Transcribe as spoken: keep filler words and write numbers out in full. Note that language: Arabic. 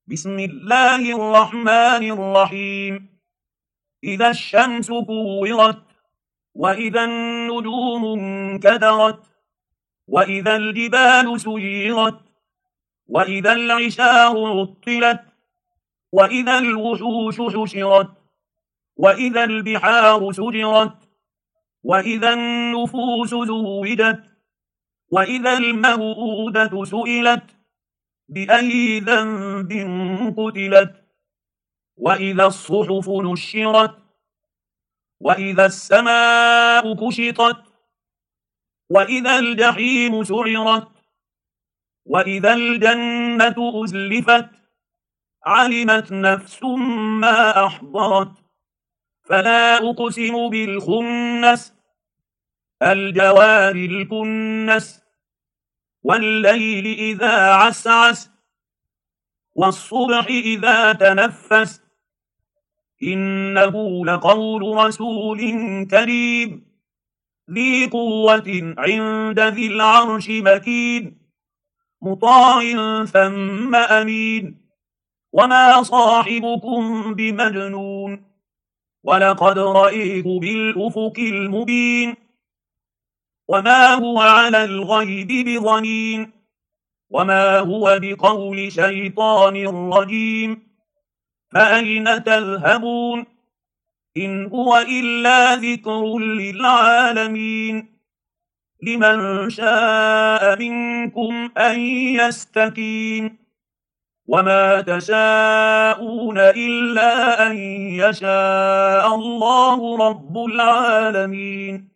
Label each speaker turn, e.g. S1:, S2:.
S1: بسم الله الرحمن الرحيم. إذا الشمس كورت، وإذا النجوم انكدرت، وإذا الجبال سيرت، وإذا العشار عطلت، وإذا الوحوش حشرت، وإذا البحار سجرت، وإذا النفوس زوجت، وإذا الموءودة سئلت بأي ذنب قتلت، وإذا الصحف نشرت، وإذا السماء كشطت، وإذا الجحيم سعرت، وإذا الجنة أزلفت، علمت نفس ما أحضرت. فلا أقسم بالخنس، الجوار الكنس، والليل إذا عسعس، والصبح إذا تنفس، إنه لقول رسول كريم ذي قوة عند ذي العرش مكين، مطاع ثم أمين. وما صاحبكم بمجنون، ولقد رأيه بالأفق المبين، وما هو على الغيب بضنين، وما هو بقول شيطان رجيم. فأين تذهبون؟ إن هو إلا ذكر للعالمين، لمن شاء منكم أن يستكين، وما تشاءون إلا أن يشاء الله رب العالمين.